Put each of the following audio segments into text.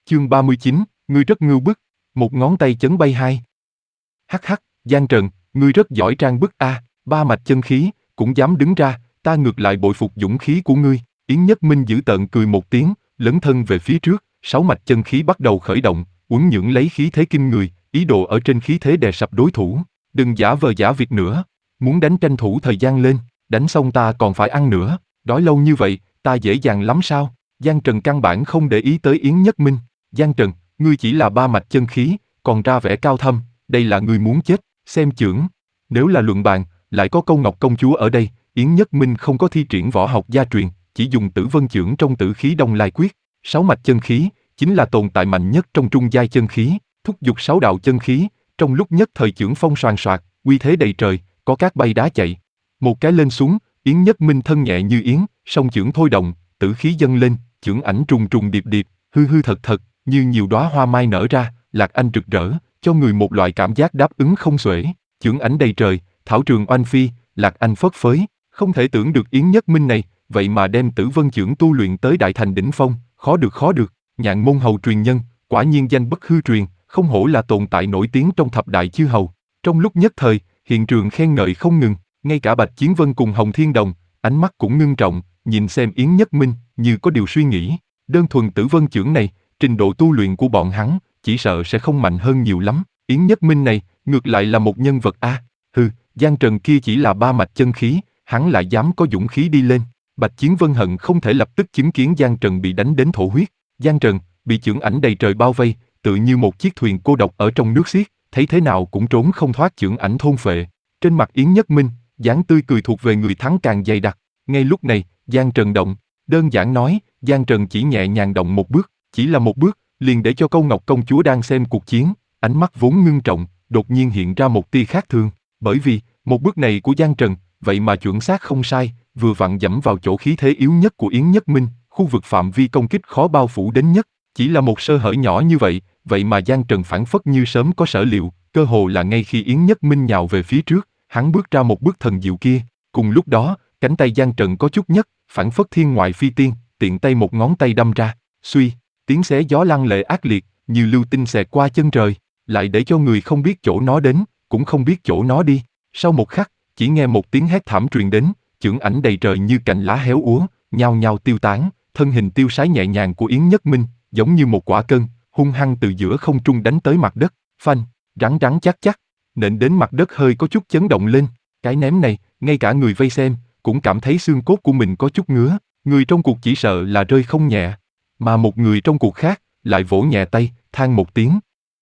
Chương 39, ngươi rất ngưu bức, một ngón tay chấn bay hai. Hắc hắc, Giang Trần, ngươi rất giỏi trang bức a, ba mạch chân khí, cũng dám đứng ra, ta ngược lại bội phục dũng khí của ngươi. Yến Nhất Minh dữ tợn cười một tiếng, lấn thân về phía trước, sáu mạch chân khí bắt đầu khởi động, uốn nhượng lấy khí thế kinh người, ý đồ ở trên khí thế đè sập đối thủ. Đừng giả vờ giả việc nữa, muốn đánh tranh thủ thời gian lên, đánh xong ta còn phải ăn nữa, đói lâu như vậy, ta dễ dàng lắm sao? Giang Trần căn bản không để ý tới Yến Nhất Minh. Giang Trần, ngươi chỉ là ba mạch chân khí, còn ra vẻ cao thâm, đây là ngươi muốn chết, xem chưởng. Nếu là luận bàn, lại có Câu Ngọc công chúa ở đây, Yến Nhất Minh không có thi triển võ học gia truyền, chỉ dùng Tử Vân chưởng trong Tử khí Đông Lai quyết. Sáu mạch chân khí chính là tồn tại mạnh nhất trong trung giai chân khí, thúc giục sáu đạo chân khí, trong lúc nhất thời chưởng phong soàn soạt, uy thế đầy trời, có cát bay đá chạy. Một cái lên xuống, Yến Nhất Minh thân nhẹ như yến, song chưởng thôi động, tử khí dâng lên, chưởng ảnh trùng trùng điệp điệp, hư hư thật thật, như nhiều đóa hoa mai nở ra, lạc anh rực rỡ, cho người một loại cảm giác đáp ứng không xuể. Chưởng ảnh đầy trời, thảo trường oanh phi, lạc anh phất phới, không thể tưởng được Yến Nhất Minh này, vậy mà đem Tử Vân chưởng tu luyện tới đại thành đỉnh phong, khó được, Nhạn môn hầu truyền nhân, quả nhiên danh bất hư truyền, không hổ là tồn tại nổi tiếng trong thập đại chư hầu. Trong lúc nhất thời, hiện trường khen ngợi không ngừng, ngay cả Bạch Chiến Vân cùng Hồng Thiên Đồng, ánh mắt cũng ngưng trọng, nhìn xem Yến Nhất Minh, như có điều suy nghĩ. Đơn thuần Tử Vân chưởng này, trình độ tu luyện của bọn hắn, chỉ sợ sẽ không mạnh hơn nhiều lắm. Yến Nhất Minh này, ngược lại là một nhân vật a. Giang Trần kia chỉ là ba mạch chân khí, hắn lại dám có dũng khí đi lên. Bạch Chiến Vân hận không thể lập tức chứng kiến Giang Trần bị đánh đến thổ huyết. Giang Trần bị chưởng ảnh đầy trời bao vây, tự như một chiếc thuyền cô độc ở trong nước xiết, thấy thế nào cũng trốn không thoát chưởng ảnh thôn phệ. Trên mặt Yến Nhất Minh, dáng tươi cười thuộc về người thắng càng dày đặc. Ngay lúc này, Giang Trần động, đơn giản nói, Giang Trần chỉ nhẹ nhàng động một bước, chỉ là một bước, liền để cho Câu Ngọc công chúa đang xem cuộc chiến, ánh mắt vốn ngưng trọng, đột nhiên hiện ra một tia khác thường, bởi vì một bước này của Giang Trần, vậy mà chuẩn xác không sai, vừa vặn dẫm vào chỗ khí thế yếu nhất của Yến Nhất Minh, khu vực phạm vi công kích khó bao phủ đến nhất. Chỉ là một sơ hở nhỏ như vậy, vậy mà Giang Trần phảng phất như sớm có sở liệu, cơ hồ là ngay khi Yến Nhất Minh nhào về phía trước, hắn bước ra một bước thần diệu kia. Cùng lúc đó, cánh tay Giang Trần có chút nhấc, phảng phất thiên ngoại phi tiên, tiện tay một ngón tay đâm ra, suy, tiếng xé gió lăng lệ ác liệt, như lưu tinh xẹt qua chân trời, lại để cho người không biết chỗ nó đến, cũng không biết chỗ nó đi. Sau một khắc, chỉ nghe một tiếng hét thảm truyền đến, chưởng ảnh đầy trời như cành lá héo úa, nhao nhao tiêu tán, thân hình tiêu sái nhẹ nhàng của Yến Nhất Minh, giống như một quả cân, hung hăng từ giữa không trung đánh tới mặt đất, phanh, rắn rắn chắc chắc, nện đến mặt đất hơi có chút chấn động lên. Cái ném này, ngay cả người vây xem, cũng cảm thấy xương cốt của mình có chút ngứa, người trong cuộc chỉ sợ là rơi không nhẹ, mà một người trong cuộc khác, lại vỗ nhẹ tay, than một tiếng.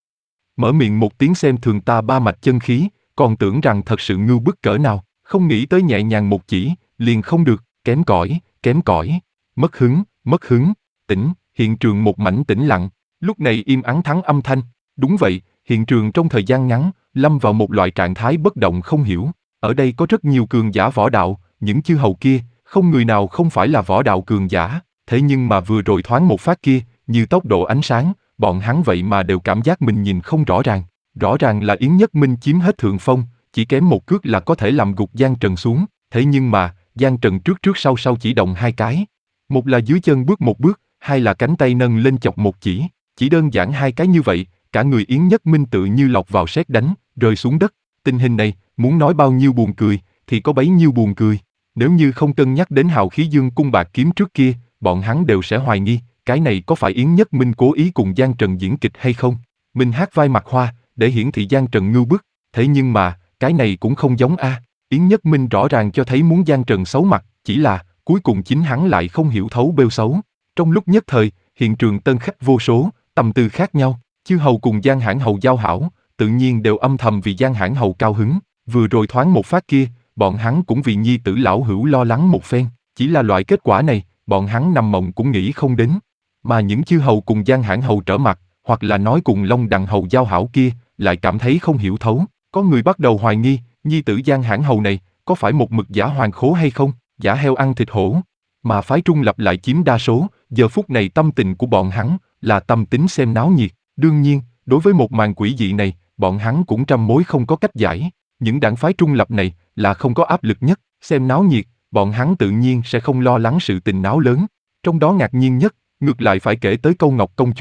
Mở miệng một tiếng xem thường ta ba mạch chân khí, còn tưởng rằng thật sự ngưu bức cỡ nào, không nghĩ tới nhẹ nhàng một chỉ, liền không được, kém cỏi, mất hứng, tĩnh, hiện trường một mảnh tĩnh lặng, lúc này im ắng thắng âm thanh, đúng vậy, hiện trường trong thời gian ngắn, lâm vào một loại trạng thái bất động không hiểu, ở đây có rất nhiều cường giả võ đạo, những chư hầu kia, không người nào không phải là võ đạo cường giả, thế nhưng mà vừa rồi thoáng một phát kia, như tốc độ ánh sáng, bọn hắn vậy mà đều cảm giác mình nhìn không rõ ràng là Yến Nhất Minh chiếm hết thượng phong, chỉ kém một cước là có thể làm gục Giang Trần xuống, thế nhưng mà, Giang Trần trước sau chỉ động hai cái, một là dưới chân bước một bước, hai là cánh tay nâng lên chọc một chỉ đơn giản hai cái như vậy, cả người Yến Nhất Minh tự như lọt vào sét đánh, rơi xuống đất. Tình hình này, muốn nói bao nhiêu buồn cười, thì có bấy nhiêu buồn cười. Nếu như không cân nhắc đến hào khí dương cung bạc kiếm trước kia, bọn hắn đều sẽ hoài nghi, cái này có phải Yến Nhất Minh cố ý cùng Giang Trần diễn kịch hay không? Mình hát vai mặt hoa, để hiển thị Giang Trần ngưu bức, thế nhưng mà, cái này cũng không giống a. Yến Nhất Minh rõ ràng cho thấy muốn Giang Trần xấu mặt, chỉ là, cuối cùng chính hắn lại không hiểu thấu bêu xấu. Trong lúc nhất thời, hiện trường tân khách vô số, tâm tư khác nhau, chư hầu cùng Giang Hãn hầu giao hảo, tự nhiên đều âm thầm vì Giang Hãn hầu cao hứng, vừa rồi thoáng một phát kia, bọn hắn cũng vì nhi tử lão hữu lo lắng một phen, chỉ là loại kết quả này, bọn hắn nằm mộng cũng nghĩ không đến. Mà những chư hầu cùng Giang Hãn hầu trở mặt, hoặc là nói cùng Long Đằng hầu giao hảo kia, lại cảm thấy không hiểu thấu, có người bắt đầu hoài nghi, nhi tử Giang Hãn hầu này, có phải một mực giả hoàng khố hay không, giả heo ăn thịt hổ, mà phái trung lập lại chiếm đa số, giờ phút này tâm tình của bọn hắn, là tâm tính xem náo nhiệt, đương nhiên, đối với một màn quỷ dị này, bọn hắn cũng trăm mối không có cách giải, những đảng phái trung lập này, là không có áp lực nhất, xem náo nhiệt, bọn hắn tự nhiên sẽ không lo lắng sự tình náo lớn, trong đó ngạc nhiên nhất, ngược lại phải kể tới Câu Ngọc công chúa,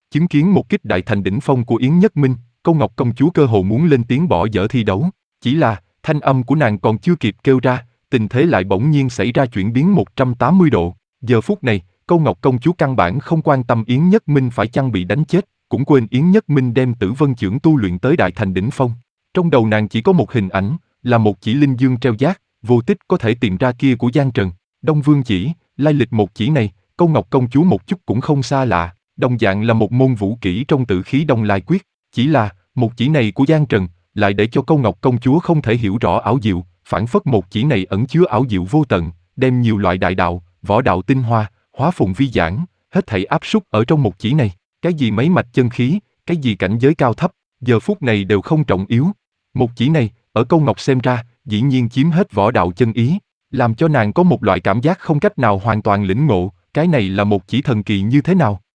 Chứng kiến một kích đại thành đỉnh phong của Yến Nhất Minh, Câu Ngọc công chúa cơ hồ muốn lên tiếng bỏ dở thi đấu. Chỉ là, thanh âm của nàng còn chưa kịp kêu ra, tình thế lại bỗng nhiên xảy ra chuyển biến 180 độ. Giờ phút này, Câu Ngọc công chúa căn bản không quan tâm Yến Nhất Minh phải chăng bị đánh chết, cũng quên Yến Nhất Minh đem Tử Vân Chưởng tu luyện tới đại thành đỉnh phong. Trong đầu nàng chỉ có một hình ảnh, là một chỉ linh dương treo giác, vô tích có thể tìm ra kia của Giang Trần. Đông Vương chỉ, lai lịch một chỉ này, Câu Ngọc công chúa một chút cũng không xa lạ, đồng dạng là một môn vũ kỹ trong Tử khí Đông Lai quyết. Chỉ là, một chỉ này của Giang Trần, lại để cho Câu Ngọc công chúa không thể hiểu rõ ảo diệu, phản phất một chỉ này ẩn chứa ảo diệu vô tận, đem nhiều loại đại đạo, võ đạo tinh hoa, hóa phùng vi giảng, hết thảy áp súc ở trong một chỉ này. Cái gì mấy mạch chân khí, cái gì cảnh giới cao thấp, giờ phút này đều không trọng yếu. Một chỉ này, ở Câu Ngọc xem ra, dĩ nhiên chiếm hết võ đạo chân ý, làm cho nàng có một loại cảm giác không cách nào hoàn toàn lĩnh ngộ, cái này là một chỉ thần kỳ như thế nào.